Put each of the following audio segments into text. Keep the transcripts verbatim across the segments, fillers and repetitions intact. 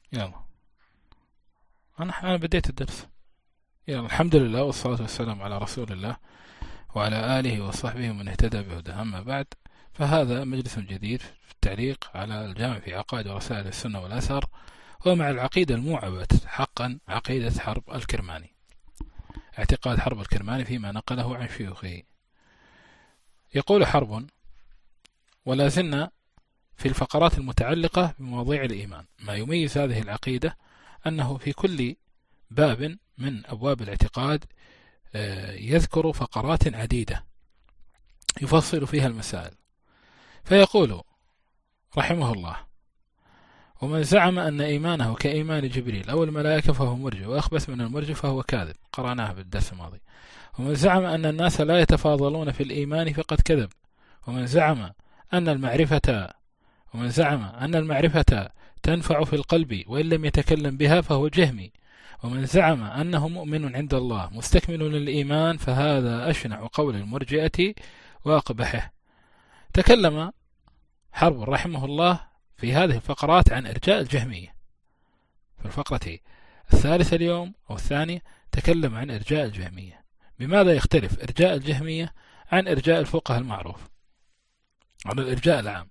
يلا. أنا أنا بديت الدرس. يلا، الحمد لله والصلاة والسلام على رسول الله وعلى آله وصحبه ومن اهتدى بهداه. أما بعد، فهذا مجلس جديد في التعليق على الجامع في عقائد ورسائل السنة والأثر، ومع العقيدة الموعبة حقا، عقيدة حرب الكرماني، اعتقاد حرب الكرماني فيما نقله عن شيوخه. يقول حرب: ولا زلنا في الفقرات المتعلقة بمواضيع الإيمان. ما يميز هذه العقيدة أنه في كل باب من أبواب الاعتقاد يذكر فقرات عديدة يفصل فيها المسائل. فيقول رحمه الله: ومن زعم أن إيمانه كإيمان جبريل أو الملائكة فهو مرجئ، وأخبث من المرجئ فهو كاذب. قرأناها بالدرس الماضي. ومن زعم أن الناس لا يتفاضلون في الإيمان فقد كذب. ومن زعم أن المعرفة ومن زعم أن المعرفة تنفع في القلب وإن لم يتكلم بها فهو جهمي. ومن زعم أنه مؤمن عند الله مستكمل للإيمان فهذا أشنع قول المرجئة وأقبحه. تكلم حرب رحمه الله في هذه الفقرات عن إرجاء الجهمية. في الفقرة الثالثة اليوم أو الثانية تكلم عن إرجاء الجهمية. بماذا يختلف إرجاء الجهمية عن إرجاء الفقهاء المعروف، عن الإرجاء العام؟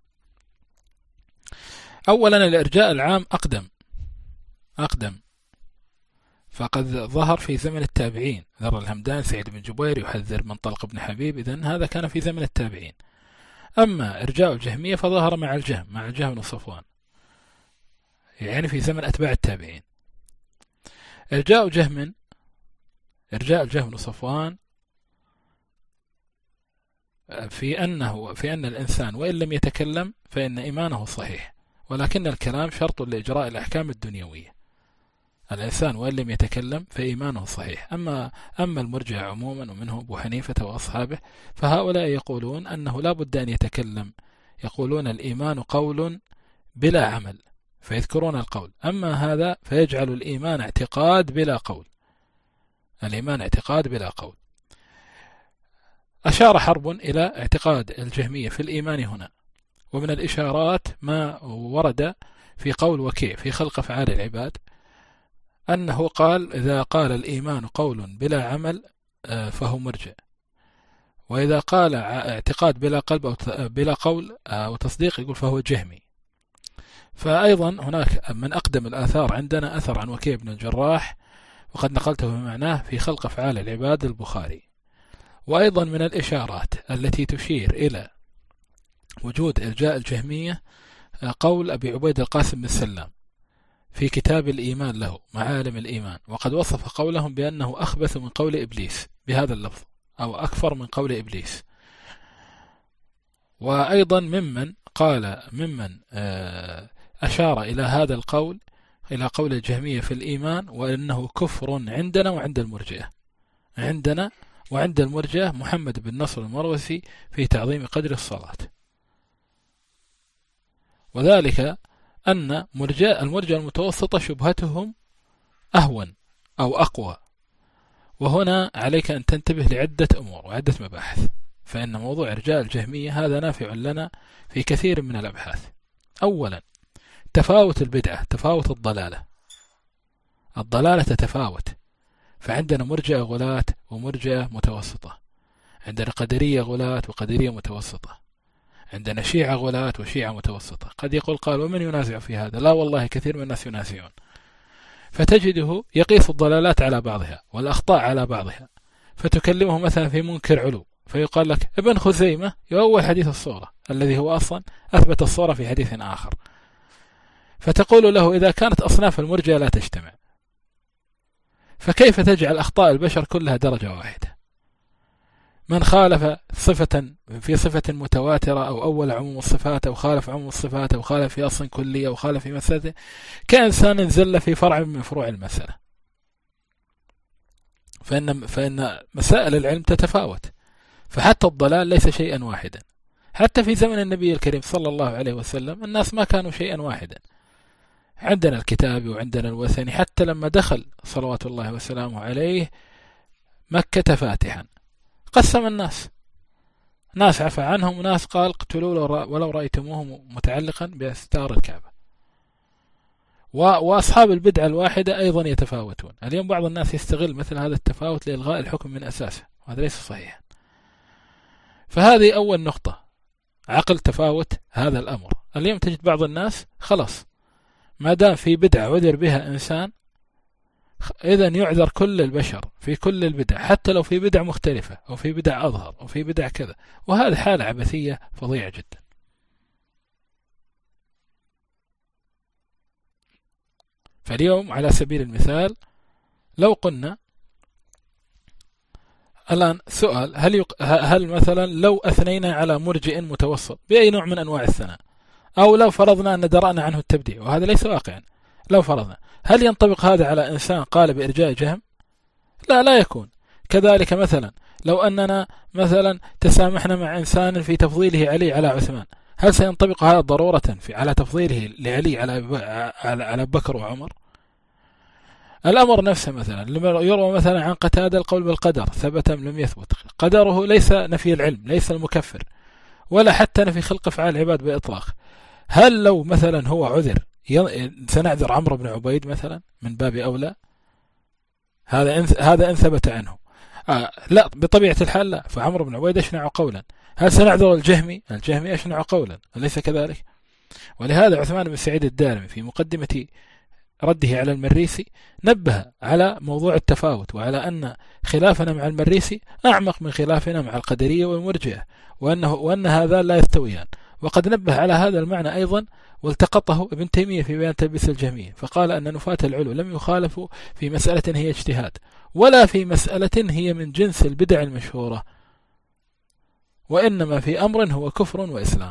أولا، الإرجاء العام أقدم أقدم فقد ظهر في زمن التابعين. ذر الهمدان، سعيد بن جبير يحذر من طلق بن حبيب، إذن هذا كان في زمن التابعين. أما إرجاء الجهمية فظهر مع الجهم مع الجهم بن صفوان، يعني في زمن أتباع التابعين. إرجاء جهم إرجاء الجهم بن صفوان في أنه في أن الإنسان وإن لم يتكلم فإن إيمانه صحيح، ولكن الكلام شرط لإجراء الأحكام الدنيوية. الإنسان وإن لم يتكلم فإيمانه صحيح. أما أما المرجئة عموما، ومنهم أبو حنيفة وأصحابه، فهؤلاء يقولون أنه لا بد أن يتكلم. يقولون الإيمان قول بلا عمل، فيذكرون القول. أما هذا فيجعل الإيمان اعتقاد بلا قول. الإيمان اعتقاد بلا قول. أشار حرب إلى اعتقاد الجهمية في الإيمان هنا. ومن الإشارات ما ورد في قول وكيع في خلق أفعال العباد، أنه قال: إذا قال الإيمان قول بلا عمل فهو مرجئ، وإذا قال اعتقاد بلا قلب أو بلا قول أو تصديق يقول فهو جهمي. فأيضا هناك من أقدم الآثار عندنا أثر عن وكيع بن الجراح، وقد نقلته بمعناه في خلق أفعال العباد البخاري. وأيضا من الإشارات التي تشير إلى وجود إرجاء الجهمية قول أبي عبيد القاسم بن سلام في كتاب الإيمان له معالم الإيمان، وقد وصف قولهم بأنه أخبث من قول إبليس بهذا اللفظ، أو أكفر من قول إبليس. وأيضا ممن قال ممن أشار إلى هذا القول إلى قول الجهمية في الإيمان، وأنه كفر عندنا وعند المرجئة. عندنا وعند المرجئة محمد بن نصر المروزي في تعظيم قدر الصلاة. وذلك أن مرجئة المرجئة المتوسطة شبهتهم أهون أو أقوى. وهنا عليك أن تنتبه لعدة أمور وعدة مباحث، فإن موضوع إرجاء الجهمية هذا نافع لنا في كثير من الأبحاث. أولا، تفاوت البدعة، تفاوت الضلالة. الضلالة تتفاوت، فعندنا مرجئة غلاة ومرجئة متوسطة، عندنا قدرية غلاة وقدرية متوسطة، عندنا شيعة غلاة وشيعة متوسطة. قد يقول قال: ومن ينازع في هذا؟ لا والله، كثير من الناس ينازعون. فتجده يقيس الضلالات على بعضها والأخطاء على بعضها. فتكلمه مثلا في منكر علو، فيقال لك ابن خزيمة يؤول حديث الصورة الذي هو أصلا أثبت الصورة في حديث آخر. فتقول له: إذا كانت أصناف المرجئة لا تجتمع، فكيف تجعل أخطاء البشر كلها درجة واحدة؟ من خالف صفة في صفة متواترة أو أول عموم الصفات، أو خالف عموم الصفات، أو خالف في أصل كلي، أو خالف في مسألة، كإنسان زل في فرع من فروع المسألة. فإن, فإن مسائل العلم تتفاوت، فحتى الضلال ليس شيئا واحدا. حتى في زمن النبي الكريم صلى الله عليه وسلم الناس ما كانوا شيئا واحدا. عندنا الكتاب وعندنا الوثني. حتى لما دخل صلوات الله وسلامه عليه مكة فاتحا قسم الناس، ناس عفى عنهم وناس قال: اقتلوا ولو رأيتموه متعلقا بأستار الكعبة. وأصحاب البدعة الواحدة أيضا يتفاوتون. اليوم بعض الناس يستغل مثل هذا التفاوت لإلغاء الحكم من أساسه، وهذا ليس صحيحا. فهذه أول نقطة، عقل تفاوت هذا الأمر. اليوم تجد بعض الناس خلاص ما دام في بدعة عذر بها إنسان، إذن يعذر كل البشر في كل البدع، حتى لو في بدع مختلفة أو في بدع أظهر أو في بدع كذا، وهذه حالة عبثية فظيعة جدا. فاليوم على سبيل المثال لو قلنا الآن سؤال، هل, يق... هل مثلا لو أثنينا على مرجئ متوسط بأي نوع من أنواع الثناء، أو لو فرضنا أن درأنا عنه التبديع، وهذا ليس واقعا، لو فرضنا، هل ينطبق هذا على إنسان قال بإرجاء جهم؟ لا، لا يكون. كذلك مثلا لو أننا مثلا تسامحنا مع إنسان في تفضيله علي على عثمان، هل سينطبق هذا ضرورة في على تفضيله لعلي على على بكر وعمر؟ الأمر نفسه مثلا لما يروى مثلا عن قتادة القول بالقدر ثبت أم لم يثبت، قدره ليس نفي العلم، ليس المكفر، ولا حتى نفي خلق أفعال العباد بإطلاق. هل لو مثلا هو عذر سنعذر عمرو بن عبيد مثلا من باب أولى؟ هذا إن هذا إن ثبت عنه. آه لا، بطبيعة الحال لا، فعمرو بن عبيد أشنع قولا. هل سنعذر الجهمي؟ الجهمي أشنع قولا، أليس كذلك؟ ولهذا عثمان بن سعيد الدارمي في مقدمة رده على المريسي نبه على موضوع التفاوت، وعلى أن خلافنا مع المريسي أعمق من خلافنا مع القدرية والمرجئة، وأنه وأن هذا لا يستويان. وقد نبه على هذا المعنى أيضا والتقطه ابن تيمية في بيان تلبيس الجهمية، فقال أن نفاة العلو لم يخالفوا في مسألة هي اجتهاد، ولا في مسألة هي من جنس البدع المشهورة، وإنما في أمر هو كفر وإسلام.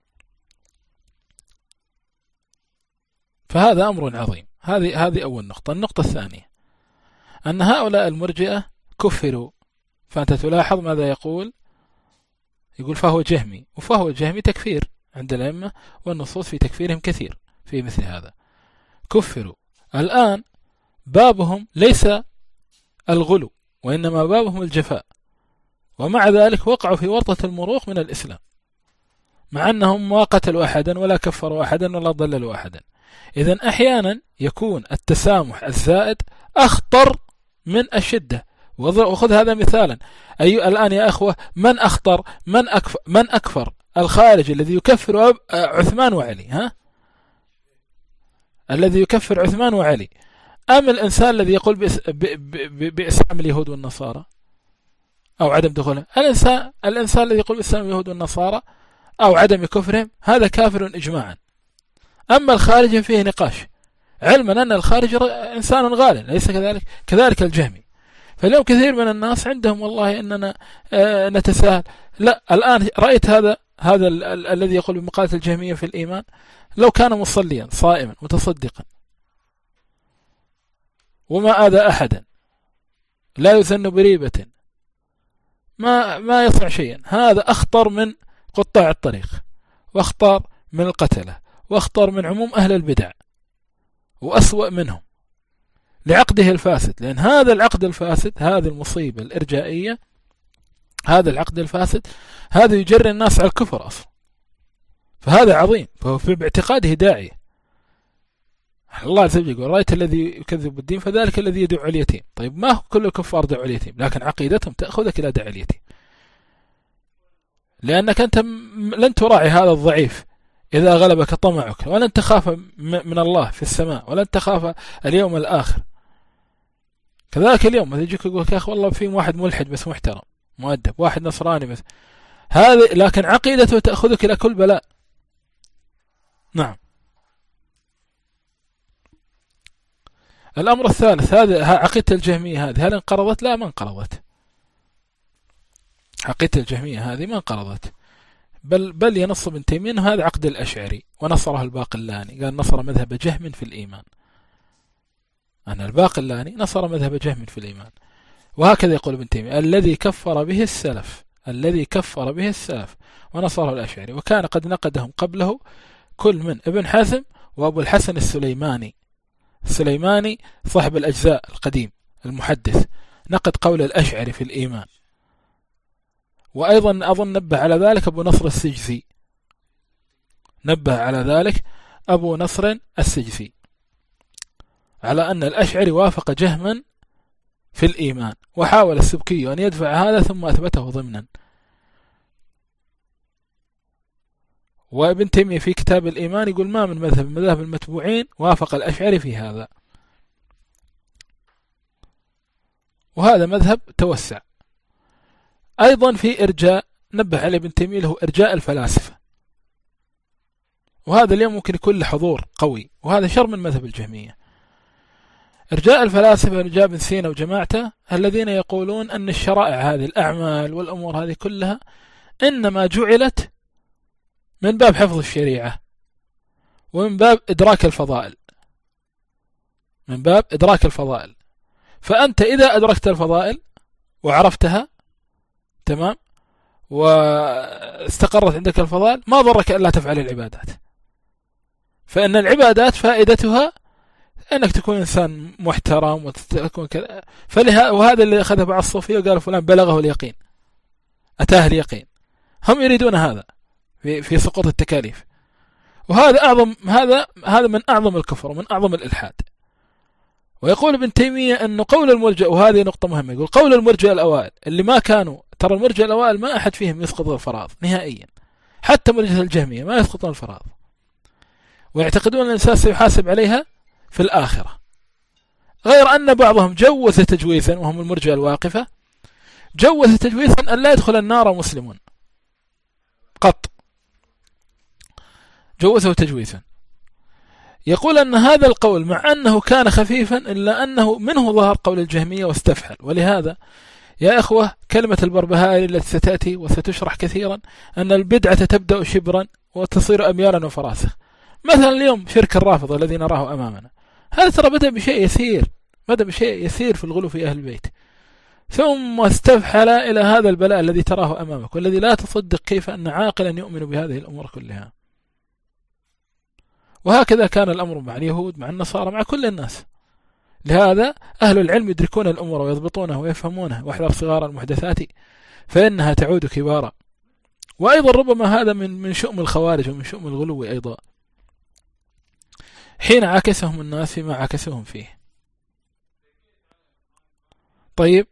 فهذا أمر عظيم. هذه هذه أول نقطة. النقطة الثانية أن هؤلاء المرجئة كفروا، فأنت تلاحظ ماذا يقول؟ يقول فهو جهمي، وفهو جهمي تكفير عند الأئمة، والنصوص في تكفيرهم كثير في مثل هذا. كفروا. الآن بابهم ليس الغلو، وإنما بابهم الجفاء، ومع ذلك وقعوا في ورطة المروق من الإسلام، مع أنهم ما قتلوا أحدا ولا كفروا أحدا ولا ضللوا أحدا. إذن أحيانا يكون التسامح الزائد أخطر من الشدة. وخذ هذا مثالا. أي الآن يا أخوة، من أخطر؟ من أكفر, من أكفر الخارج الذي يكفر عثمان وعلي، ها؟ الذي يكفر عثمان وعلي، أم الإنسان الذي يقول بإسلام اليهود والنصارى أو عدم دخولهم؟ الإنسان الإنسان الذي يقول بإسلام اليهود والنصارى أو عدم كفرهم هذا كافر إجماعا. أما الخارج فيه نقاش، علما أن الخارج إنسان غال، ليس كذلك؟ كذلك الجهمي. فاليوم كثير من الناس عندهم والله أننا آه نتساهل. لا، الآن رأيت هذا هذا ال ال الذي يقول بمقالة الجهمية في الإيمان، لو كان مصليا صائما متصدقا وما آذى أحدا، لا يثن بريبة، ما ما يصنع شيئا، هذا أخطر من قطاع الطريق، واخطر من القتلة، واخطر من عموم أهل البدع، وأسوأ منهم لعقده الفاسد. لأن هذا العقد الفاسد، هذه المصيبة الإرجائية، هذا العقد الفاسد هذا يجري الناس على الكفر أصلا. فهذا عظيم، فهو في باعتقاده داعية. الله عز وجل يقول رأيت الذي يكذب بالدين فذلك الذي يدعو اليتيم. طيب ما هو كل الكفار دعوا اليتيم، لكن عقيدتهم تأخذك إلى دعاء اليتيم، لأنك أنت لن تراعي هذا الضعيف إذا غلبك طمعك، ولن تخاف من الله في السماء، ولن تخاف اليوم الآخر. كذلك اليوم ما يجيك يقول يا أخي والله في واحد ملحد بس محترم مؤدب، واحد نصراني بس، هذا لكن عقيدته تأخذك إلى كل بلاء. نعم. الأمر الثالث، هذا عقيدة الجهمية هذه هل انقرضت؟ لا، ما انقرضت. عقيدة الجهمية هذه ما انقرضت، بل بل ينص ابن تيمية هذا عقد الأشعري، ونصره الباقلاني، قال نصر مذهب جهم في الإيمان. أن الباقلاني نصر مذهب جهم في الإيمان. وهكذا يقول ابن تيمية الذي كفر به السلف، الذي كفر به السلف ونصره الأشعري، وكان قد نقدهم قبله كل من ابن حزم وأبو الحسن السليماني. السليماني صاحب الأجزاء القديم المحدث نقد قول الأشعري في الإيمان. وأيضا أظن نبه على ذلك أبو نصر السجزي، نبه على ذلك أبو نصر السجزي. على أن الأشعري وافق جهما في الإيمان، وحاول السبكي أن يدفع هذا ثم أثبته ضمنا. وابن تيمية في كتاب الإيمان يقول ما من مذهب من مذاهب المتبوعين وافق الأشعري في هذا، وهذا مذهب توسع. أيضا في إرجاء نبه عليه ابن تيمية له إرجاء الفلاسفة، وهذا اليوم ممكن يكون له حضور قوي، وهذا شر من مذهب الجهمية. إرجاء الفلاسفة إرجاء ابن سينا وجماعته الذين يقولون أن الشرائع هذه الأعمال والأمور هذه كلها إنما جعلت من باب حفظ الشريعة ومن باب إدراك الفضائل، من باب إدراك الفضائل. فأنت إذا أدركت الفضائل وعرفتها تمام واستقرت عندك الفضائل ما ضرك ألا تفعل العبادات، فإن العبادات فائدتها أنك تكون إنسان محترم وتكون كذا. فلها وهذا اللي أخذه بعض الصوفية وقال فلان بلغه اليقين، أتاه اليقين. هم يريدون هذا في في سقوط التكاليف، وهذا أعظم هذا هذا من أعظم الكفر ومن أعظم الإلحاد. ويقول ابن تيمية أن قول المرجئة، وهذه نقطة مهمة، يقول قول المرجئة الأوائل اللي ما كانوا، ترى المرجئة الأوائل ما أحد فيهم يسقط الفرائض نهائيا، حتى مرجئة الجهمية ما يسقطون الفرائض، ويعتقدون أن الإنسان سيحاسب عليها في الآخرة. غير أن بعضهم جوز تجويزا، وهم المرجئة الواقفة، جوز تجويزا أن لا يدخل النار مسلمون قط، جوزه تجويزا. يقول أن هذا القول مع أنه كان خفيفا إلا أنه منه ظهر قول الجهمية واستفحل. ولهذا يا إخوة كلمة البربهاري التي ستأتي وستشرح كثيرا أن البدعة تبدأ شبرا وتصير أميالا وفراسخ. مثلا اليوم شرك الرافضة الذي نراه أمامنا، هذا ترى بدأ بشيء يسير، بدأ بشيء يسير في الغلو في أهل البيت، ثم استفحل إلى هذا البلاء الذي تراه أمامك، والذي لا تصدق كيف أن عاقلا يؤمن بهذه الأمور كلها. وهكذا كان الأمر مع اليهود، مع النصارى، مع كل الناس. لهذا أهل العلم يدركون الأمور ويضبطونها ويفهمونها، واحذر صغار المحدثات فإنها تعود كبارا. وأيضا ربما هذا من من شؤم الخوارج ومن شؤم الغلو أيضا، حين عاكسهم الناس فيما عاكسهم فيه. طيب،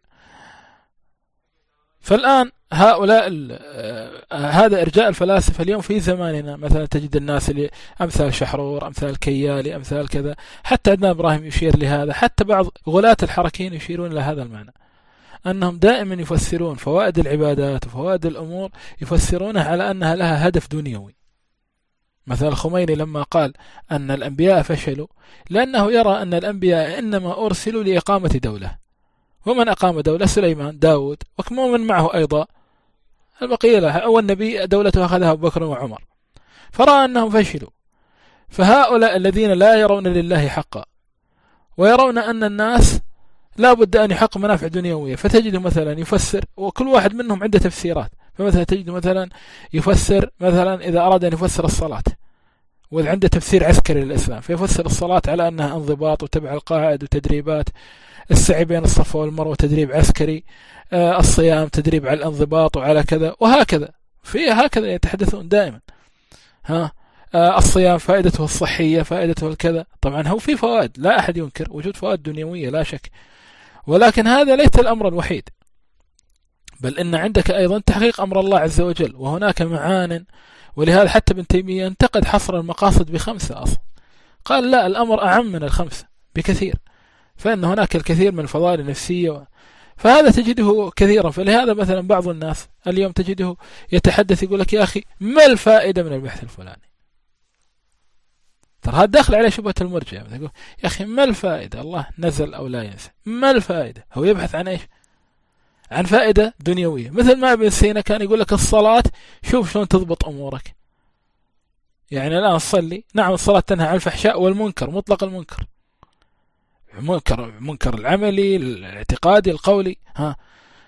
فالآن هؤلاء هذا إرجاء الفلاسفة اليوم في زماننا. مثلا تجد الناس اللي أمثال شحرور، أمثال كيالي، أمثال كذا، حتى عندنا إبراهيم يشير لهذا، حتى بعض غلاة الحركين يشيرون لهذا المعنى، أنهم دائما يفسرون فوائد العبادات وفوائد الأمور يفسرونها على أنها لها هدف دنيوي. مثلا الخميني لما قال أن الأنبياء فشلوا لأنه يرى أن الأنبياء إنما أرسلوا لإقامة دولة، ومن أقام دولة سليمان، داود، وكمن معه أيضا البقية لها، أول نبي دولته أخذها أبو بكر وعمر، فرأى أنهم فشلوا. فهؤلاء الذين لا يرون لله حقا ويرون أن الناس لا بد أن يحقق منافع دنيوية، فتجد مثلا يفسر، وكل واحد منهم عنده تفسيرات. فمثلا تجد مثلا يفسر مثلا إذا أراد أن يفسر الصلاة، وإذا عنده تفسير عسكري للإسلام فيفسر الصلاة على أنها انضباط وتبع القواعد وتدريبات، السعي بين الصفا والمروة تدريب عسكري، آه الصيام تدريب على الانضباط وعلى كذا وهكذا، في هكذا يتحدثون دائما. ها آه الصيام فائدته الصحية، فائدته الكذا. طبعا هو في فوائد لا أحد ينكر وجود فوائد دنيوية لا شك، ولكن هذا ليس الأمر الوحيد، بل إن عندك أيضا تحقيق أمر الله عز وجل، وهناك معان. ولهذا حتى ابن تيمية انتقد حصر المقاصد بخمسة أصلا، قال لا، الأمر أعم من الخمسة بكثير، فإن هناك الكثير من الفضائل النفسية، فهذا تجده كثيرا. فلهذا مثلا بعض الناس اليوم تجده يتحدث يقول لك يا أخي ما الفائدة من البحث الفلاني؟ ترى هذا داخل عليه شبهة المرجئة، يقول يا أخي ما الفائدة؟ الله نزل أو لا ينزل، ما الفائدة؟ هو يبحث عن إيش؟ عن فائدة دنيوية. مثل ما ابن سينا كان يقول لك الصلاة شوف شلون تضبط أمورك. يعني الآن صلي، نعم الصلاة تنهى عن الفحشاء والمنكر، مطلق المنكر، منكر منكر العملي الاعتقادي القولي، ها.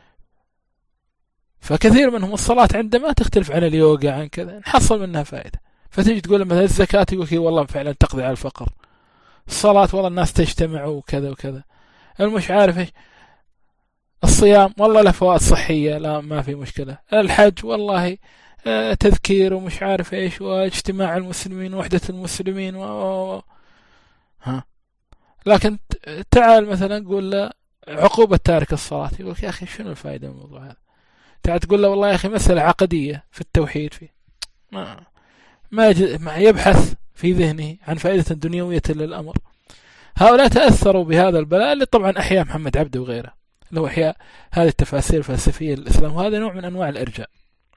فكثير منهم الصلاة عندما تختلف عن اليوغا عن كذا نحصل منها فائدة. فتيجي تقول مثلا الزكاة يقول والله فعلا تقضي على الفقر، الصلاة والله الناس تجتمع وكذا وكذا، المش عارف ايش، الصيام والله له فوائد صحية لا ما في مشكلة، الحج والله تذكير ومش عارف ايش، واجتماع المسلمين ووحدة المسلمين و... ها. لكن تعال مثلا قول له عقوبة تارك الصلاة، يقول يا أخي شنو الفائدة من الموضوع هذا؟ تعال تقول له والله يا أخي مسألة عقدية في التوحيد فيه، ما ما, ما يبحث في ذهنه عن فائدة دنيوية للأمر. هؤلاء تأثروا بهذا البلاء اللي طبعا أحيا محمد عبده وغيره، لو أحياء هذه التفاسير الفلسفية للإسلام، وهذا نوع من أنواع الإرجاء،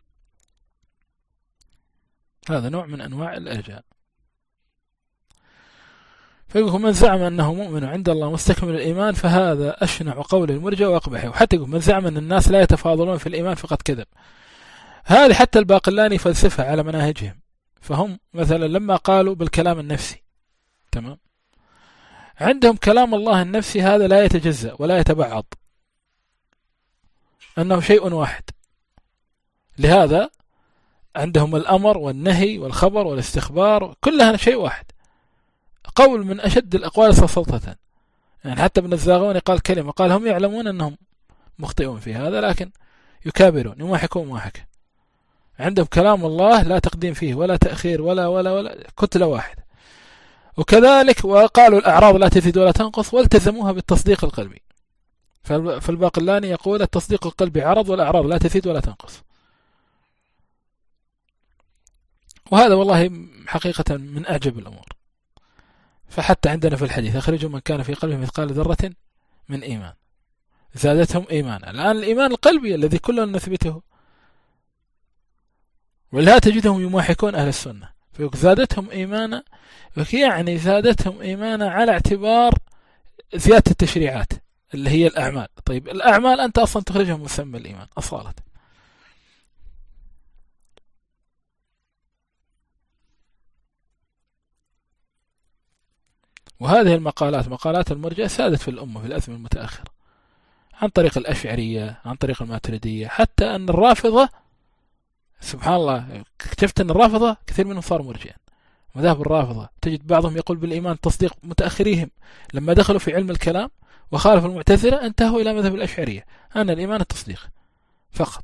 هذا نوع من أنواع الإرجاء. فيقول من زعم أنه مؤمن عند الله مستكمل الإيمان فهذا أشنع قول المرجع وأقبحه. وحتى يقول من زعم أن الناس لا يتفاضلون في الإيمان فقد كذب. هذه حتى الباقلاني فلسفة على مناهجهم، فهم مثلا لما قالوا بالكلام النفسي، تمام، عندهم كلام الله النفسي هذا لا يتجزأ ولا يتبعض، أنه شيء واحد. لهذا عندهم الأمر والنهي والخبر والاستخبار كلها شيء واحد، قول من أشد الأقوال سلطة. يعني حتى ابن الزاغوني قال كلمة، قال هم يعلمون أنهم مخطئون في هذا لكن يكابرون يماحكون مواحكة. عندهم كلام الله لا تقديم فيه ولا تأخير ولا ولا ولا كتلة واحدة. وكذلك وقالوا الأعراض لا تزيد ولا تنقص والتزموها بالتصديق القلبي. فالباقلاني يقول التصديق القلبي عرض والأعراض لا تزيد ولا تنقص. وهذا والله حقيقة من أعجب الأمور. فحتى عندنا في الحديث أخرجوا من كان في قلبه مثقال ذرة من إيمان زادتهم إيمانا. الآن الإيمان القلبي الذي كلنا نثبته، ولا تجدهم يماحكون أهل السنة فيقول زادتهم إيمانا، يعني زادتهم إيمانا على اعتبار زيادة التشريعات اللي هي الأعمال. طيب الأعمال أنت أصلا تخرجها من مسمى الإيمان أصالة. وهذه المقالات مقالات المرجئة سادت في الأمة في الأزمة المتأخرة عن طريق الأشعرية، عن طريق الماتريدية، حتى أن الرافضة سبحان الله اكتشفت أن الرافضة كثير منهم صار مرجئا. مذاهب الرافضة تجد بعضهم يقول بالإيمان تصديق، متأخريهم لما دخلوا في علم الكلام وخالفوا المعتزلة انتهوا إلى مذهب الأشعرية أن الإيمان التصديق فقط.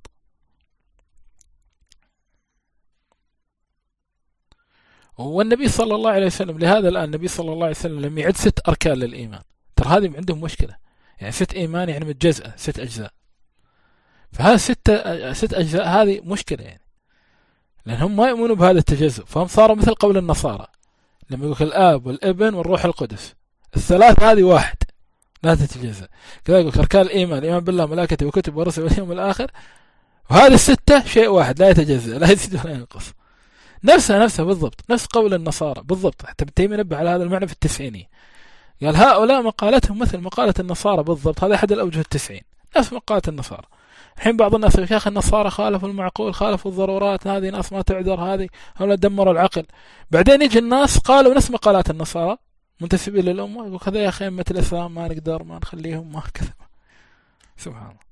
والنبي صلى الله عليه وسلم لهذا الآن النبي صلى الله عليه وسلم لم يعد ست أركان للإيمان، ترى هذه عندهم مشكلة، يعني ست إيمان يعني متجزأة ست أجزاء، فهذا ست ست أجزاء هذه مشكلة يعني، لأنهم ما يؤمنوا بهذا التجزؤ، فهم صاروا مثل قول النصارى لما يقول الآب والابن والروح القدس الثلاث هذه واحد لا تتجزأ. كذا يقول أركان الإيمان الإيمان بالله ملائكته وكتب ورسله واليوم الآخر، وهذه الستة شيء واحد لا يتجزأ لا يزيد ولا ينقص، نفسها نفسها بالضبط نفس قول النصارى بالضبط. حتى ابن تيمية نبه على هذا المعنى في التسعينية، قال هؤلاء مقالتهم مثل مقالة النصارى بالضبط، هذا أحد الأوجه التسعين نفس مقالة النصارى. الحين بعض الناس يا أخي النصارى خالفوا المعقول خالفوا الضرورات، هذه ناس ما تعذر، هذه هؤلاء دمروا العقل. بعدين يجي الناس قالوا نفس مقالات النصارى منتسبين للأمة يقول كذا يا أخي أمة الإسلام ما نقدر ما نخليهم ما كذا. سبحان الله.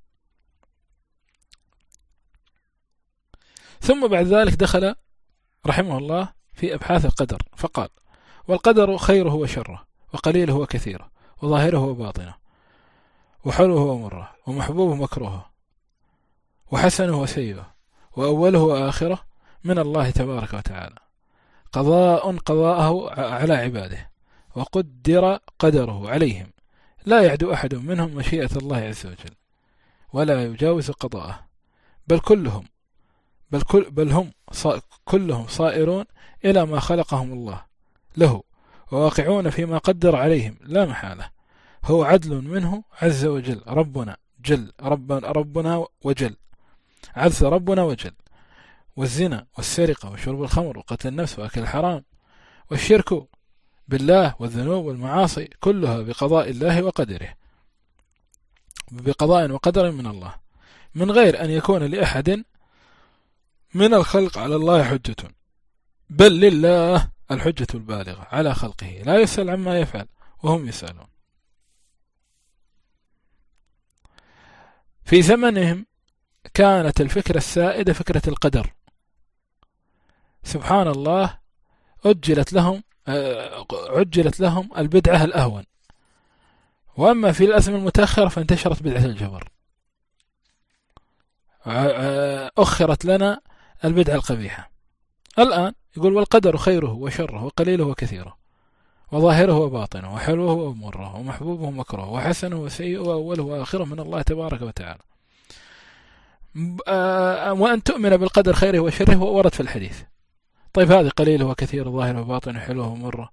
ثم بعد ذلك دخل رحمه الله في أبحاث القدر فقال والقدر خيره وشره وقليله وكثيره وظاهره وباطنه وحلوه ومره ومحبوبه ومكروهه وحسنه وسيئه وأوله وآخره من الله تبارك وتعالى، قضاء قضاءه على عباده وقدر قدره عليهم، لا يعدو أحد منهم مشيئة الله عز وجل ولا يجاوز قضاءه، بل كلهم بل, كل بل هم صا كلهم صائرون إلى ما خلقهم الله له وواقعون فيما قدر عليهم لا محالة. هو عدل منه عز وجل ربنا جل ربنا, ربنا وجل عز ربنا وجل. والزنا والسرقة وشرب الخمر وقتل النفس وأكل الحرام والشرك بالله والذنوب والمعاصي كلها بقضاء الله وقدره، بقضاء وقدر من الله، من غير أن يكون لأحد من الخلق على الله حجة، بل لله الحجة البالغة على خلقه لا يسأل عما يفعل وهم يسألون. في زمنهم كانت الفكرة السائدة فكرة القدر، سبحان الله عجلت لهم عجلت لهم البدعة الأهون، وأما في الأزمة المتأخرة فانتشرت بدعة الجبر، أخرت لنا البدعة القبيحة. الآن يقول والقدر خيره وشره وقليله وكثيره وظاهره وباطنه، وحلوه ومره، ومحبوبه ومكروه، وحسنه وسيئه، وأوله وآخره من الله تبارك وتعالى. وأن تؤمن بالقدر خيره وشره ورد في الحديث. طيب هذه قليله وكثير، ظاهره وباطنه، حلوه ومره،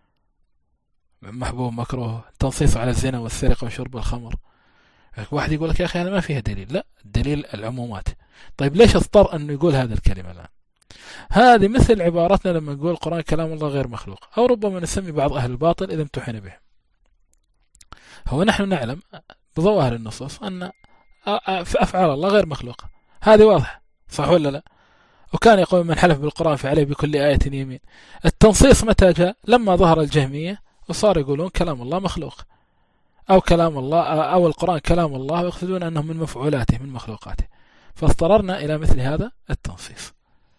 محبوب مكروه، تنصيص على الزنا والسرقة وشرب الخمر. واحد يقول لك يا أخي هذا ما فيها دليل. لا، الدليل العمومات. طيب ليش اضطر أنه يقول هذا الكلمة الآن؟ هذه مثل عبارتنا لما نقول القرآن كلام الله غير مخلوق، أو ربما نسمي بعض أهل الباطل إذا امتحن به. هو نحن نعلم بظواهر النصوص أن أفعال الله غير مخلوقة، هذه واضحة، صح ولا لا؟ وكان يقول من حلف بالقرآن فعليه بكل آية يمين. التنصيص متى جاء؟ لما ظهر الجهمية وصار يقولون كلام الله مخلوق، أو كلام الله أو القرآن كلام الله، ويقصدون أنه من مفعولاته من مخلوقاته، فاضطررنا إلى مثل هذا التنصيص.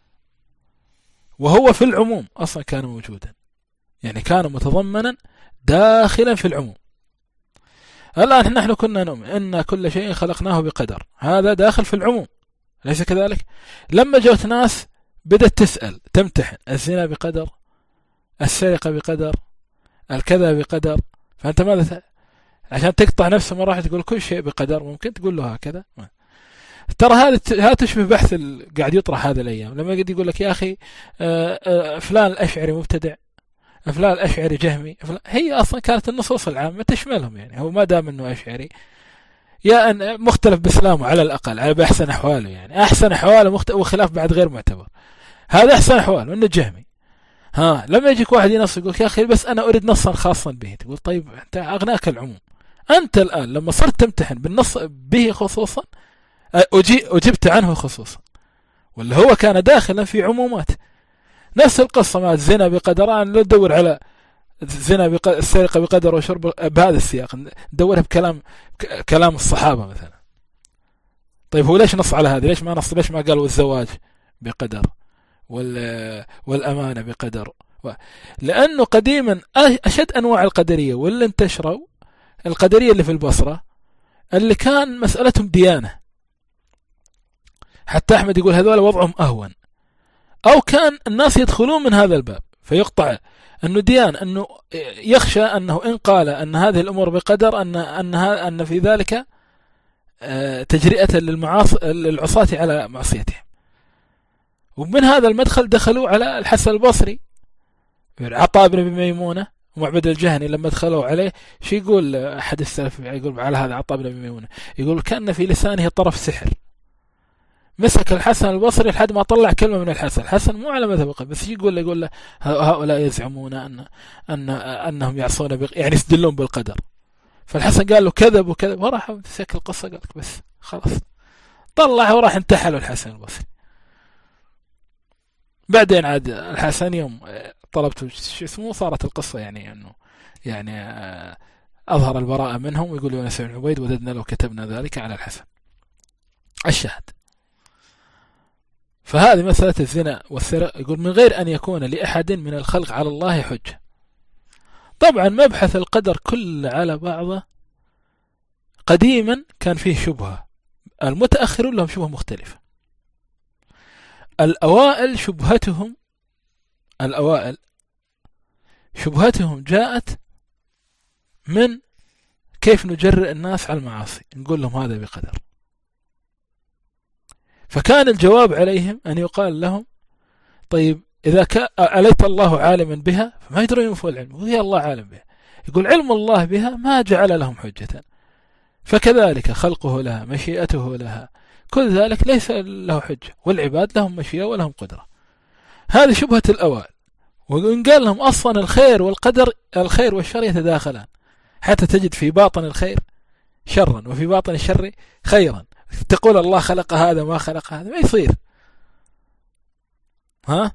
وهو في العموم أصلا كان موجودا، يعني كان متضمنا داخلا في العموم. الآن نحن كنا نؤمن أن كل شيء خلقناه بقدر، هذا داخل في العموم، ليس كذلك؟ لما جاءت ناس بدأت تسأل تمتحن، الزنا بقدر، السرقة بقدر، الكذا بقدر، فأنت ماذا عشان تقطع نفسه مرة واحدة تقول كل شيء بقدر؟ ممكن تقول له هكذا؟ ترى هذا هذا تشبه بحث قاعد يطرح هذا الأيام، لما قد يقول لك يا أخي فلان الأشعري مبتدع، فلان الأشعري جهمي، هي أصلا كانت النصوص العامة تشملهم، يعني هو ما دام أنه أشعري يا أن مختلف بإسلامه على الأقل، على بأحسن أحواله، يعني أحسن أحواله مختلف وخلاف بعد غير معتبر، هذا أحسن أحواله أنه جهمي. ها لما يجيك واحد ينص يقول يا أخي بس أنا أريد نصا خاصا به، تقول طيب أنت أغناك العموم. أنت الآن لما صرت تمتحن بالنص به خصوصا أجبت عنه خصوصا، ولا هو كان داخلا في عمومات. نفس القصة مع الزنا بقدر، أنا لو تدور على الزنا بقدر، السرقة بقدر، وشرب بهذا السياق، ندورها بكلام كلام الصحابة مثلا. طيب هو ليش نص على هذه؟ ليش ما نص؟ ليش ما قال والزواج بقدر والأمانة بقدر؟ لأنه قديما أشد أنواع القدرية واللي انتشروا القدرية اللي في البصرة، اللي كان مسألتهم ديانة، حتى أحمد يقول هذول وضعهم أهون، أو كان الناس يدخلون من هذا الباب فيقطع أنه ديان، أنه يخشى أنه إن قال أن هذه الأمور بقدر أن أن أن في ذلك تجرئة للمعاصي للعصاة على معصيتهم. ومن هذا المدخل دخلوا على الحسن البصري، عطاء بن ميمونة ومعبد الجهني، لما دخلوا عليه شو يقول أحد السلف؟ يقول على هذا عطاء بن ميمونة، يقول كأن في لسانه طرف سحر، مسك الحسن البصري لحد ما طلع كلمة من الحسن. الحسن مو على مذهب، بس يقول له يقول له هؤلاء يزعمون أن أن أنهم يعصون بق... يعني يستدلون بالقدر. فالحسن قال له كذب وكذب، وراح مسك القصة قال لك بس خلاص، طلع وراح انتحل الحسن البصري. بعدين عاد الحسن يوم طلبته شو اسمه صارت القصة يعني أنه يعني أظهر البراءة منهم، ويقول يونس بن عبيد وددنا لو كتبنا ذلك على الحسن. الشاهد، فهذه مسألة الزنا والسرقة، يقول من غير أن يكون لأحد من الخلق على الله حجة. طبعا مبحث القدر كل على بعضه قديما كان فيه شبهة، المتأخرون لهم شبهة مختلفة. الأوائل شبهتهم الأوائل شبهتهم جاءت من كيف نجرئ الناس على المعاصي، نقول لهم هذا بقدر. فكان الجواب عليهم أن يقال لهم طيب إذا كان أليس الله عالما بها؟ فما يدرون ينفوا العلم، وهي الله عالم بها. يقول علم الله بها ما جعل لهم حجة، فكذلك خلقه لها، مشيئته لها، كل ذلك ليس له حجة، والعباد لهم مشيئة ولهم قدرة. هذه شبهة الأوائل. وإن قال لهم أصلا الخير والقدر، الخير والشر يتداخلان، حتى تجد في باطن الخير شرا وفي باطن الشر خيرا. تقول الله خلق هذا ما خلق هذا، ما يصير. ها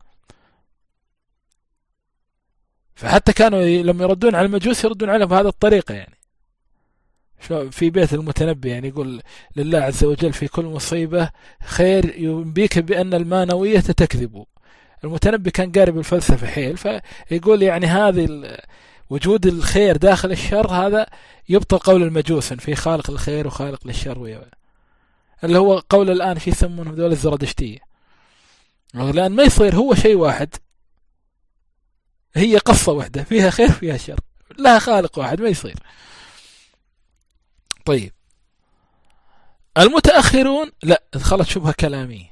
فحتى كانوا لما يردون على المجوس يردون عليه بهذا الطريقة، يعني في بيت المتنبي يعني يقول لله عز وجل في كل مصيبة خير ينبيك بأن المانوية تكذب. المتنبي كان قارب الفلسفة حيل، فيقول يعني هذه وجود الخير داخل الشر هذا يبطل قول المجوس في خالق الخير وخالق للشر، اللي هو قول الآن في يسمونه دول الزردشتية. لأن ما يصير هو شيء واحد هي قصة واحدة فيها خير فيها شر، لها خالق واحد، ما يصير. طيب المتأخرون لا، دخلت شبهة كلامية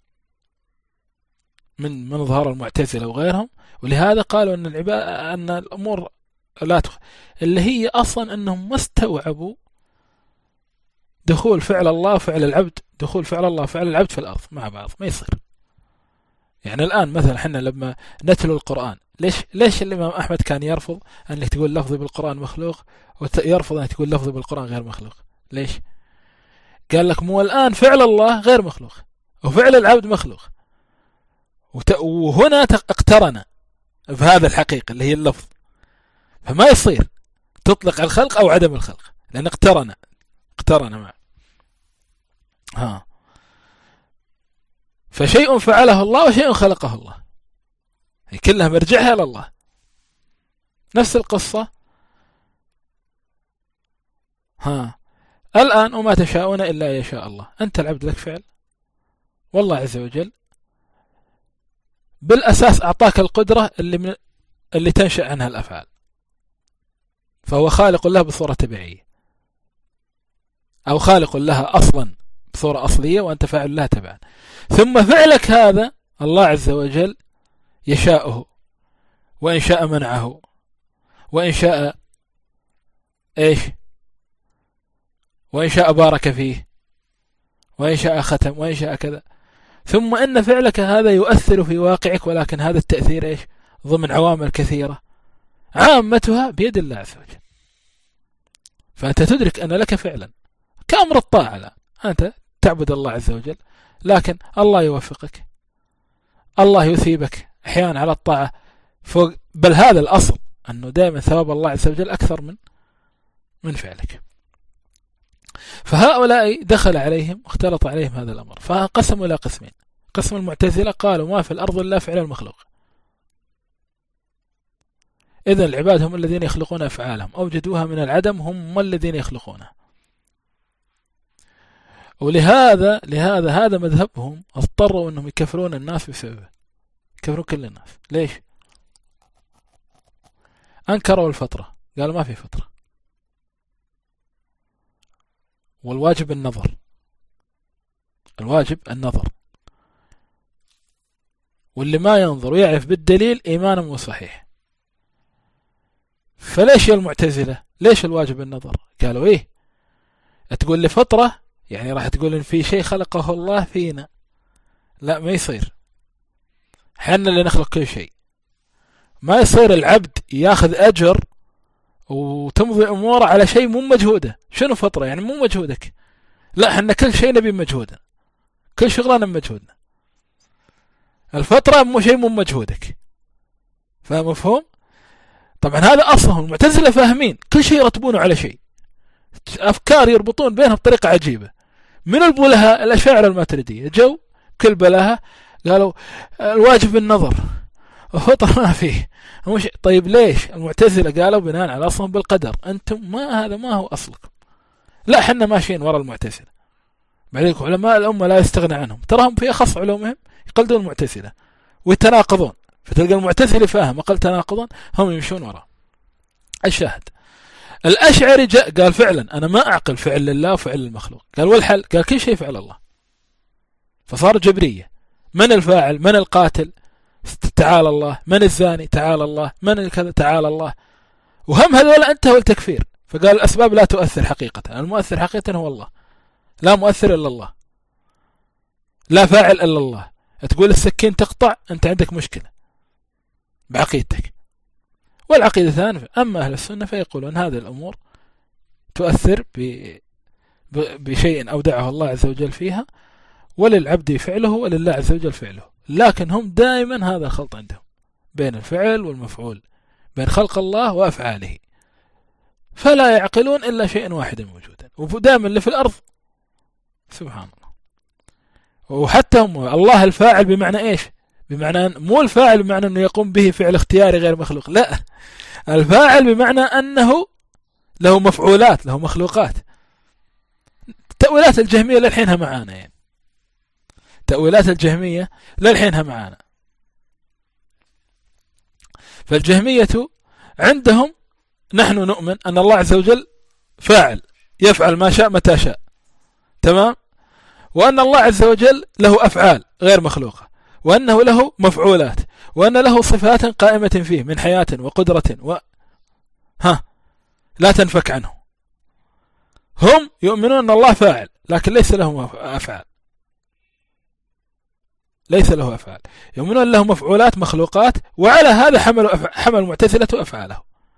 من من ظهر المعتزلة وغيرهم، ولهذا قالوا أن العبادة أن الأمور لا تخ... اللي هي أصلا أنهم ما استوعبوا دخول فعل الله وفعل العبد، دخول فعل الله وفعل العبد في الأرض مع بعض، ما يصير. يعني الآن مثلا حنا لما نتلو القرآن، ليش ليش الإمام أحمد كان يرفض أنك تقول لفظي بالقرآن مخلوق ويرفض أنك تقول لفظي بالقرآن غير مخلوق؟ ليش؟ قال لك مو الآن فعل الله غير مخلوق وفعل العبد مخلوق، وهنا اقترن بهذا الحقيقة اللي هي اللفظ، فما يصير تطلق الخلق أو عدم الخلق، لأن اقترن اقترن معه. ها فشيء فعله الله وشيء خلقه الله، هي كلها مرجعها لله. نفس القصة. ها الآن وما تشاءون إلا يشاء الله، أنت العبد لك فعل، والله عز وجل بالأساس أعطاك القدرة اللي من اللي تنشأ عنها الأفعال، فهو خالق لها بصورة تبعية، أو خالق لها أصلا بصورة أصلية وأنت فاعل لها تبعا. ثم فعلك هذا الله عز وجل يشاءه، وإن شاء منعه، وإن شاء إيش، وإن شاء بارك فيه، وإن شاء ختم، وإن شاء كذا. ثم إن فعلك هذا يؤثر في واقعك، ولكن هذا التأثير إيش؟ ضمن عوامل كثيرة عامتها بيد الله عز وجل. فأنت تدرك أن لك فعلا كأمر الطاعة، لا أنت تعبد الله عز وجل، لكن الله يوفقك، الله يثيبك أحيانا على الطاعة فوق، بل هذا الأصل أنه دائما ثواب الله عز وجل أكثر من من فعلك. فهؤلاء دخل عليهم واختلط عليهم هذا الأمر، فقسموا إلى قسمين. قسم المعتزلة قالوا ما في الأرض إلا فعل المخلوق، إذن العباد هم الذين يخلقون أفعالهم، أوجدوها من العدم، هم الذين يخلقونها. ولهذا لهذا هذا مذهبهم، اضطروا أنهم يكفرون الناس بسببه، يكفرون كل الناس. ليش؟ أنكروا الفطرة، قالوا ما في فطرة، والواجب النظر، الواجب النظر، واللي ما ينظر ويعرف بالدليل إيمانه مو صحيح. فليش يا المعتزلة ليش الواجب النظر؟ قالوا إيه، تقول لي فطرة يعني راح تقول إن في شيء خلقه الله فينا، لا ما يصير، حنا اللي نخلق كل شيء. ما يصير العبد ياخذ أجر وتمضي أموره على شيء مو مجهوده. شنو فطرة يعني مو مجهودك؟ لا حنا كل شيء نبي مجهودا، كل شغلنا مجهودنا. الفطرة مو شيء مو مجهودك، فاهم مفهوم؟ طبعا هذا أصلهم. المعتزلة فاهمين كل شيء يرتبونه على شيء، أفكار يربطون بينها بطريقة عجيبة. من البلهاء الأشاعرة الماتريدية جو كل بلاها قالوا الواجب النظر وفطر ما فيه مش. طيب ليش المعتزلة قالوا بناء على أصلهم بالقدر؟ أنتم ما هذا ما هو أصلكم. لا حنا ماشيين وراء المعتزلة، بعدين علماء الأمة لا يستغنى عنهم، تراهم في أخص علومهم يقلدون المعتزلة ويتناقضون، فتلقى المعتزلة فاهم أقل تناقضا هم يمشون وراء. الشاهد الأشعري جاء قال فعلا أنا ما أعقل فعل لله وفعل المخلوق. قال والحل؟ قال كل شيء فعل الله. فصار جبرية، من الفاعل؟ من القاتل؟ تعالى الله. من الزاني؟ تعالى الله. من الكذا؟ تعالى الله. وهم هذول انتهوا التكفير. فقال الأسباب لا تؤثر حقيقة، المؤثر حقيقة هو الله، لا مؤثر إلا الله، لا فاعل إلا الله. تقول السكين تقطع، أنت عندك مشكلة بعقيدتك. والعقيدة ثانية. أما أهل السنة فيقولون هذه الأمور تؤثر بشيء أودعه الله عز وجل فيها، وللعبد فعله ولله عز وجل فعله. لكن هم دائما هذا الخلط عندهم بين الفعل والمفعول، بين خلق الله وأفعاله، فلا يعقلون إلا شيء واحد موجودا. ودائما اللي في الأرض سبحان الله. وحتى هم الله الفاعل بمعنى إيش؟ بمعنى مو الفاعل بمعنى أنه يقوم به فعل اختياري غير مخلوق، لا، الفاعل بمعنى أنه له مفعولات، له مخلوقات. تأويلات الجهمية للحينها معانا، يعني تأويلات الجهمية للحينها معانا. فالجهمية عندهم نحن نؤمن أن الله عز وجل فاعل يفعل ما شاء متى شاء، تمام، وأن الله عز وجل له أفعال غير مخلوقة، وأنه له مفعولات، وأن له صفات قائمة فيه من حياة وقدرة و... ها لا تنفك عنه. هم يؤمنون أن الله فاعل لكن ليس له أفعال، ليس له أفعال، يؤمنون له مفعولات مخلوقات، وعلى هذا حمل حمل المعتزلة أفعاله،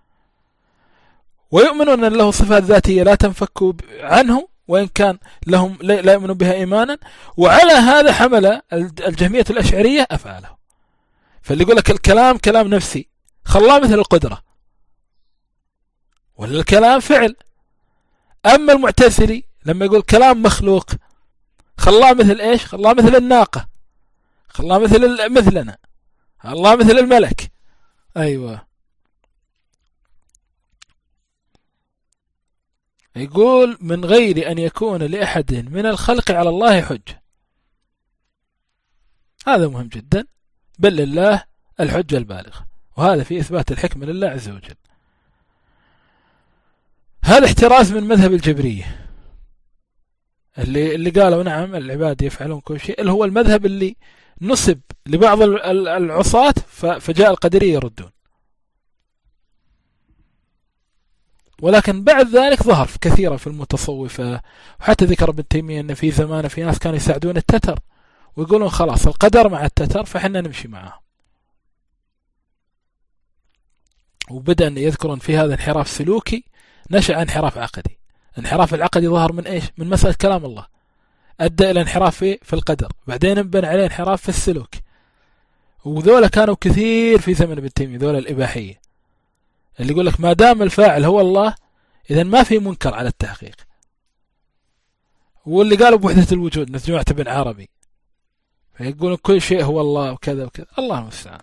ويؤمنون أن له صفات ذاتية لا تنفك عنه وإن كان لهم لا يؤمنون بها إيمانا، وعلى هذا حمل الجهمية الأشعرية أفعاله. فاللي يقول لك الكلام كلام نفسي خلاه مثل القدرة، ولا الكلام فعل. أما المعتزلي لما يقول كلام مخلوق خلاه مثل إيش؟ خلاه مثل الناقة، خلاه مثل مثلنا، الله مثل الملك. أيوة، يقول من غير أن يكون لأحد من الخلق على الله حجة. هذا مهم جدا، بل لله الحجة البالغة، وهذا في إثبات الحكمة لله عز وجل. هذا احتراز من مذهب الجبرية اللي اللي قالوا نعم العباد يفعلون كل شيء، اللي هو المذهب اللي نسب لبعض العصاة فجاء القدرية يردون. ولكن بعد ذلك ظهر كثيرا في المتصوفة، وحتى ذكر ابن تيمية أن في زمان في ناس كانوا يساعدون التتر ويقولون خلاص القدر مع التتر فحنا نمشي معه. وبدأ أن يذكرون في هذا انحراف سلوكي نشأ انحراف عقدي. انحراف العقدي ظهر من إيش؟ من مسألة كلام الله، أدى إلى انحراف في في القدر، بعدين انبنى عليه انحراف في السلوك. وذولا كانوا كثير في زمن ابن تيمية، ذولا الإباحية اللي يقول لك ما دام الفاعل هو الله إذا ما في منكر على التحقيق. واللي قالوا بوحدة الوجود مثل جماعة ابن عربي فيقولون كل شيء هو الله وكذا وكذا، الله المستعان.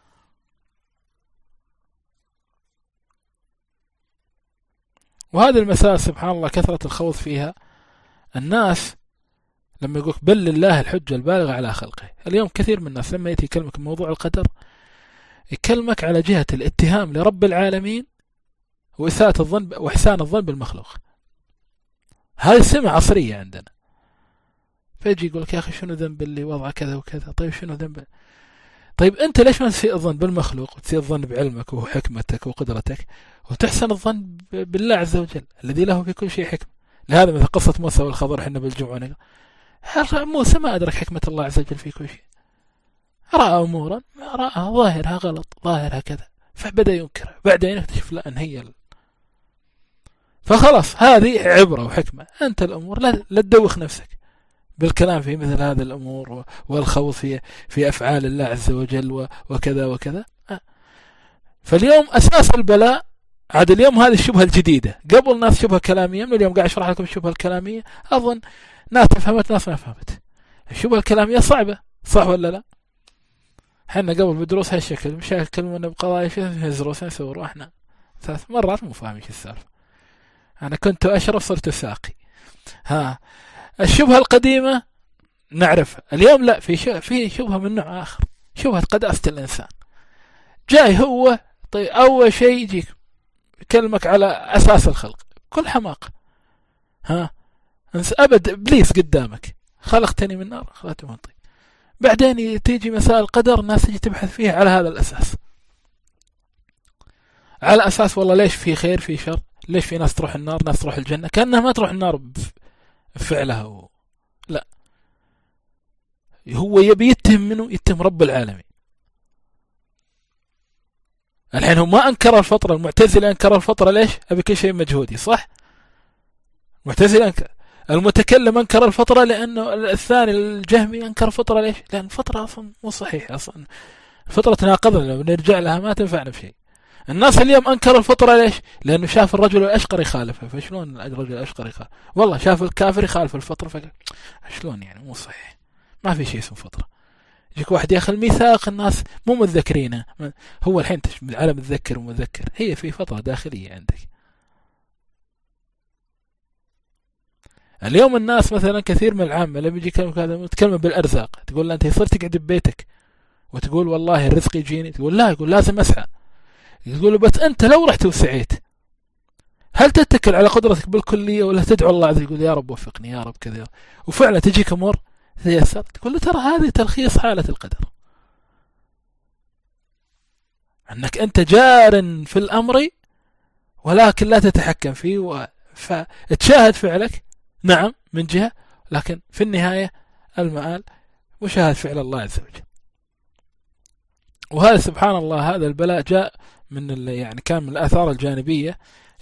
وهذه المسائل سبحان الله كثرة الخوض فيها. الناس لما يقولك بل لله الحجة البالغة على خلقه، اليوم كثير من الناس لما يأتي يكلمك موضوع القدر يكلمك على جهة الاتهام لرب العالمين وإساءة الظن وإحسان الظن بالمخلوق. هذه السمة عصرية عندنا. فيجي يقولك يا أخي شنو ذنب اللي وضع كذا وكذا؟ طيب شنو ذنب؟ طيب أنت ليش ما تسيء الظن بالمخلوق وتسيء الظن بعلمك وحكمتك وقدرتك وتحسن الظن بالله عز وجل الذي له في كل شيء حكمة؟ لهذا مثل قصة موسى والخضر حنا بالجمعة، موسى ما أدرك حكمة الله عز وجل في كل شيء، رأى أمورا رأى ظاهرها غلط ظاهرها كذا فبدأ ينكرها، بعدين اكتشف لا أن هي ال... فخلاص هذه عبرة وحكمة. أنت الأمور لا, لا تدوخ نفسك بالكلام في مثل هذه الأمور والخوض في في أفعال الله عز وجل وكذا وكذا. فاليوم أساس البلاء عاد اليوم هذه الشبهة الجديدة. قبل الناس شبهة كلامية، من اليوم قاعد أشرح لكم الشبهة الكلامية، أظن ناس فهمت ناس ما فهمت. الشبهة الكلامية صعبة صح ولا لا؟ حنا قبل بدروس هالشكل مش يكلمونا بقضايا يهزروس نسوروا احنا ثلاث مرات مو فاهم ايش السالفة. أنا كنت أشرف صرت ساقي. ها الشبهة القديمة نعرفها، اليوم لا، في في شبهة من نوع آخر، شبهة قداسة الإنسان. جاي هو طيب أول شيء يجيك يكلمك على أساس الخلق، كل حماقة. ها أبد إبليس قدامك، خلقتني من نار خلقته من طين. بعدين تيجي مسائل القدر الناس تيجي تبحث فيها على هذا الأساس، على أساس والله ليش في خير في شر، ليش في ناس تروح النار ناس تروح الجنة، كأنها ما تروح النار بفعلها هو. لا، هو يبي يتهم منه، يتهم رب العالمين. الحين هو ما أنكر الفطرة، المعتزلة أنكر الفطرة ليش؟ أبي كل شيء مجهودي صح؟ المعتزلة أنكر، المتكلم أنكر الفطرة لأنه الثاني الجهمي أنكر الفطرة ليش؟ لأن الفطرة أصلا مو صحيح، أصلا الفطرة تناقضنا لو نرجع لها ما تنفعنا بشيء. الناس اليوم أنكر الفطرة ليش؟ لأنه شاف الرجل الأشقر يخالفه، فشلون الرجل الأشقر يخالف؟ والله شاف الكافر يخالف الفطرة، فقال شلون يعني مو صحيح، ما في شيء اسمه فطرة. يجيك واحد ياخذ الميثاق، الناس مو متذكرينه، هو الحين على متذكر ومتذكر، هي في فطرة داخلية عندك. اليوم الناس مثلا كثير من العامة لما يجي يكلمك هذا متكلم بالأرزاق، تقول له أنت صرت تقعد ببيتك وتقول والله الرزق يجيني، تقول لا، يقول لازم أسعى. يقول له بس أنت لو رحت وسعيت هل تتكل على قدرتك بالكلية ولا تدعو الله عز وجل يقول يا رب وفقني يا رب كذا، وفعلا تجيك أمور تيسر، تقول له ترى هذه تلخيص حالة القدر، أنك أنت جار في الأمر ولكن لا تتحكم فيه، فتشاهد فعلك نعم من جهة، لكن في النهاية المآل مشاهد فعل الله عز وجل. وهذا سبحان الله هذا البلاء جاء من يعني كان من الآثار الجانبية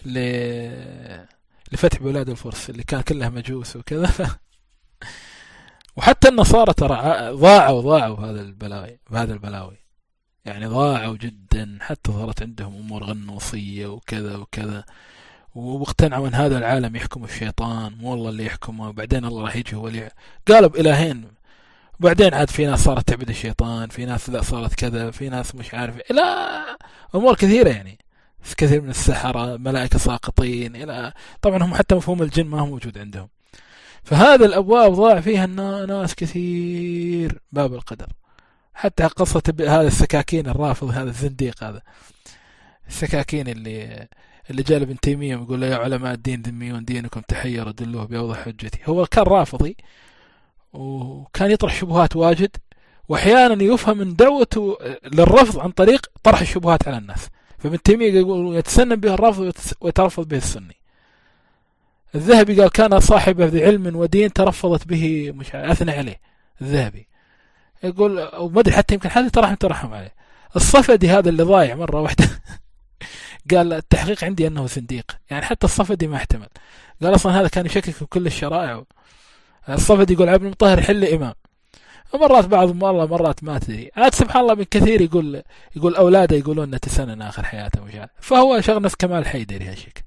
لفتح بلاد الفرس اللي كان كلها مجوس وكذا. وحتى النصارى ترى ضاعوا ضاعوا هذا البلاوي بهذا البلاوي، يعني ضاعوا جدا، حتى ظهرت عندهم أمور غنوصية وكذا وكذا، واقتنعوا أن هذا العالم يحكم الشيطان مو الله اللي يحكمه، وبعدين الله راح يجي هو اللي قالب إلهين، وبعدين عاد في ناس صارت تعبد الشيطان، في ناس لا صارت كذا، في ناس مش عارف إلى أمور كثيرة، يعني كثير من السحرة ملائكة ساقطين إلى طبعا هم حتى مفهوم الجن ما هو موجود عندهم. فهذا الأبواب ضاع فيها ناس كثير باب القدر. حتى قصة هذا السكاكين الرافض هذا الزنديق، هذا السكاكين اللي اللي جاء ابن تيمية يقول له يا علماء الدين ذميون دينكم تحير دلوه بأوضح حجتي. هو كان رافضي وكان يطرح شبهات واجد، واحيانا يفهم من دعوته للرفض عن طريق طرح الشبهات على الناس. فابن تيمية يقول يتسنن به الرافض ويترفض به السني. الذهبي قال كان صاحب علم ودين ترفضت به مش أثنى عليه الذهبي، يقول أو ما أدري حتى يمكن حد ترحم ترحم عليه. الصفدي هذا اللي ضايع مرة واحدة قال التحقيق عندي أنه زنديق، يعني حتى الصفدي ما احتمل، قال أصلا هذا كان يشكك في كل الشرائع. الصفدي يقول عبد المطهر حل إمام، ومرات بعض والله مرات ما تدري عاد سبحان الله. من كثير يقول يقول أولاده يقولون نتسنن آخر حياته مش عارف، فهو شغل نفس كمال حيدري هالشيك.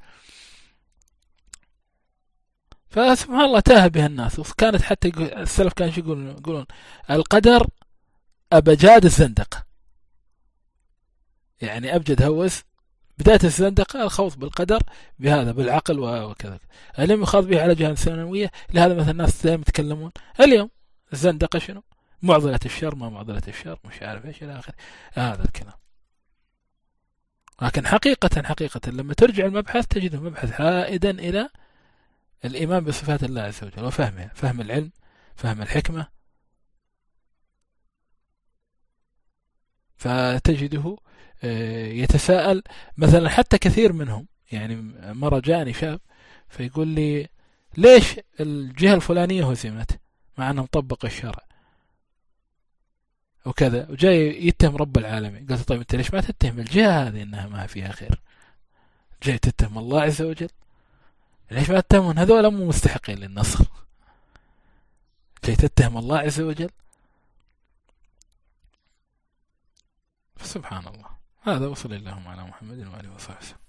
فسبحان الله تاه بها الناس. وكانت حتى السلف كانوا يقولون يقولون القدر أبجاد الزندقة، يعني أبجد هوس بداية الزندقة الخوض بالقدر بهذا بالعقل وكذا. اليوم يخاض به على جهة ثانوية، لهذا مثلا الناس دائما يتكلمون اليوم الزندقة شنو؟ معضلة الشر ما معضلة الشر مش عارف ايش الى اخره هذا الكلام. لكن حقيقة حقيقة لما ترجع المبحث تجده مبحث عائدا إلى الإيمان بصفات الله عز وجل وفهمها، فهم العلم، فهم الحكمة. فتجده يتساءل مثلا حتى كثير منهم، يعني مرة جاءني شاب فيقول لي ليش الجهة الفلانية هزمت مع أنه مطبق الشرع وكذا، وجاي يتهم رب العالمين. قلت طيب أنت ليش ما تتهم الجهة هذه أنها ما فيها خير؟ جاي تتهم الله عز وجل، ليش ما تتهمون هذول مو مستحقين للنصر؟ جاي تتهم الله عز وجل. سبحان الله. هذا وصل اللهم على محمد وآله وصحبه.